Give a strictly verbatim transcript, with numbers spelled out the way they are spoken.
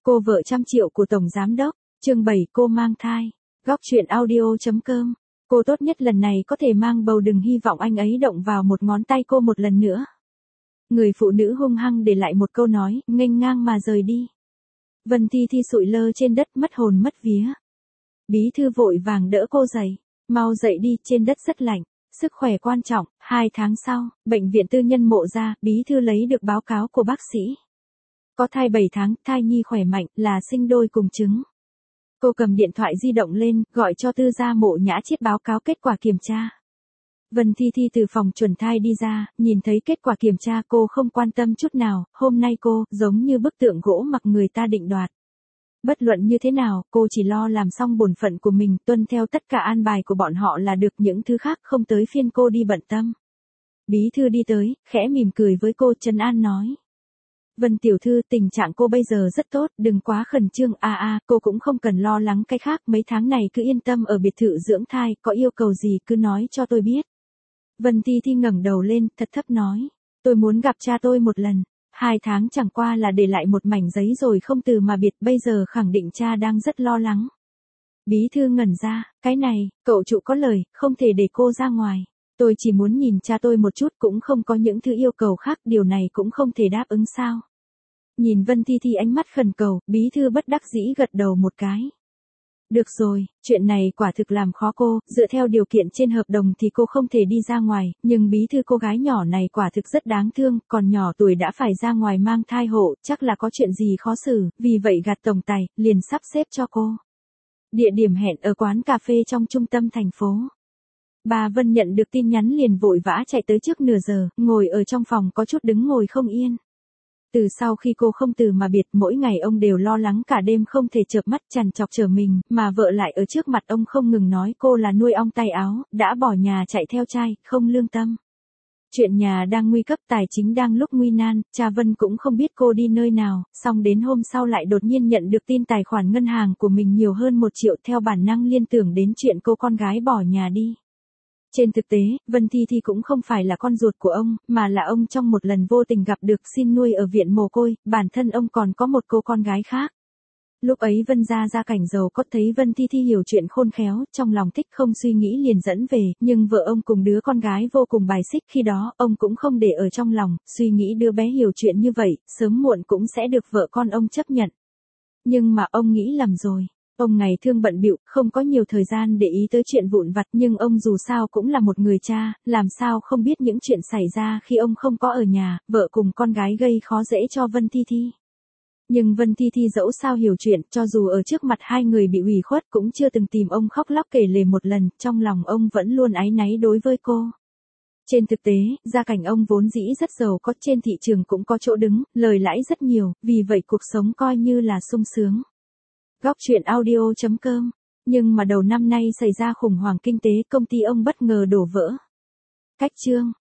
Cô vợ trăm triệu của Tổng Giám Đốc, chương bảy cô mang thai. Góc chuyện audio.com. Cô tốt nhất lần này có thể mang bầu, đừng hy vọng anh ấy động vào một ngón tay cô một lần nữa. Người phụ nữ hung hăng để lại một câu nói, nghênh ngang mà rời đi. Vân Thi Thi sụi lơ trên đất mất hồn mất vía. Bí thư vội vàng đỡ cô dậy. Mau dậy đi, trên đất rất lạnh. Sức khỏe quan trọng. Hai tháng sau, bệnh viện tư nhân Mộ Gia, bí thư lấy được báo cáo của bác sĩ. Có thai bảy tháng, thai nhi khỏe mạnh, là sinh đôi cùng trứng. Cô cầm điện thoại di động lên, gọi cho tư gia Mộ Nhã Chiết báo cáo kết quả kiểm tra. Vân Thi Thi từ phòng chuẩn thai đi ra, nhìn thấy kết quả kiểm tra cô không quan tâm chút nào, hôm nay cô, giống như bức tượng gỗ mặc người ta định đoạt. Bất luận như thế nào, cô chỉ lo làm xong bổn phận của mình, tuân theo tất cả an bài của bọn họ là được, những thứ khác không tới phiên cô đi bận tâm. Bí thư đi tới, khẽ mỉm cười với cô, trấn an nói. Vân tiểu thư, tình trạng cô bây giờ rất tốt, đừng quá khẩn trương, a à, a, à, cô cũng không cần lo lắng cái khác, mấy tháng này cứ yên tâm ở biệt thự dưỡng thai, có yêu cầu gì cứ nói cho tôi biết. Vân Thi Thi ngẩng đầu lên, thật thấp nói, tôi muốn gặp cha tôi một lần. Hai tháng chẳng qua là để lại một mảnh giấy rồi không từ mà biệt, bây giờ khẳng định cha đang rất lo lắng. Bí thư ngẩn ra, cái này, cậu chủ có lời, không thể để cô ra ngoài. Tôi chỉ muốn nhìn cha tôi một chút, cũng không có những thứ yêu cầu khác, điều này cũng không thể đáp ứng sao. Nhìn Vân Thi Thi ánh mắt khẩn cầu, bí thư bất đắc dĩ gật đầu một cái. Được rồi, chuyện này quả thực làm khó cô, dựa theo điều kiện trên hợp đồng thì cô không thể đi ra ngoài, nhưng bí thư cô gái nhỏ này quả thực rất đáng thương, còn nhỏ tuổi đã phải ra ngoài mang thai hộ, chắc là có chuyện gì khó xử, vì vậy gạt tổng tài, liền sắp xếp cho cô. Địa điểm hẹn ở quán cà phê trong trung tâm thành phố. Bà Vân nhận được tin nhắn liền vội vã chạy tới trước nửa giờ, ngồi ở trong phòng có chút đứng ngồi không yên. Từ sau khi cô không từ mà biệt, mỗi ngày ông đều lo lắng cả đêm không thể chợp mắt, trằn trọc chờ mình, mà vợ lại ở trước mặt ông không ngừng nói cô là nuôi ong tay áo, đã bỏ nhà chạy theo trai, không lương tâm. Chuyện nhà đang nguy cấp, tài chính đang lúc nguy nan, cha Vân cũng không biết cô đi nơi nào, xong đến hôm sau lại đột nhiên nhận được tin tài khoản ngân hàng của mình nhiều hơn một triệu, theo bản năng liên tưởng đến chuyện cô con gái bỏ nhà đi. Trên thực tế, Vân Thi Thi cũng không phải là con ruột của ông, mà là ông trong một lần vô tình gặp được xin nuôi ở viện mồ côi, bản thân ông còn có một cô con gái khác. Lúc ấy Vân gia gia cảnh giàu có, thấy Vân Thi Thi hiểu chuyện khôn khéo, trong lòng thích không suy nghĩ liền dẫn về, nhưng vợ ông cùng đứa con gái vô cùng bài xích, khi đó ông cũng không để ở trong lòng, suy nghĩ đứa bé hiểu chuyện như vậy, sớm muộn cũng sẽ được vợ con ông chấp nhận. Nhưng mà ông nghĩ lầm rồi. Ông ngày thương bận bịu, không có nhiều thời gian để ý tới chuyện vụn vặt, nhưng ông dù sao cũng là một người cha, làm sao không biết những chuyện xảy ra khi ông không có ở nhà, vợ cùng con gái gây khó dễ cho Vân Thi Thi. Nhưng Vân Thi Thi dẫu sao hiểu chuyện, cho dù ở trước mặt hai người bị ủy khuất cũng chưa từng tìm ông khóc lóc kể lể một lần, trong lòng ông vẫn luôn áy náy đối với cô. Trên thực tế, gia cảnh ông vốn dĩ rất giàu có, trên thị trường cũng có chỗ đứng, lời lãi rất nhiều, vì vậy cuộc sống coi như là sung sướng. Góc chuyện audio.com. Nhưng mà đầu năm nay xảy ra khủng hoảng kinh tế, công ty ông bất ngờ đổ vỡ. Cách chương.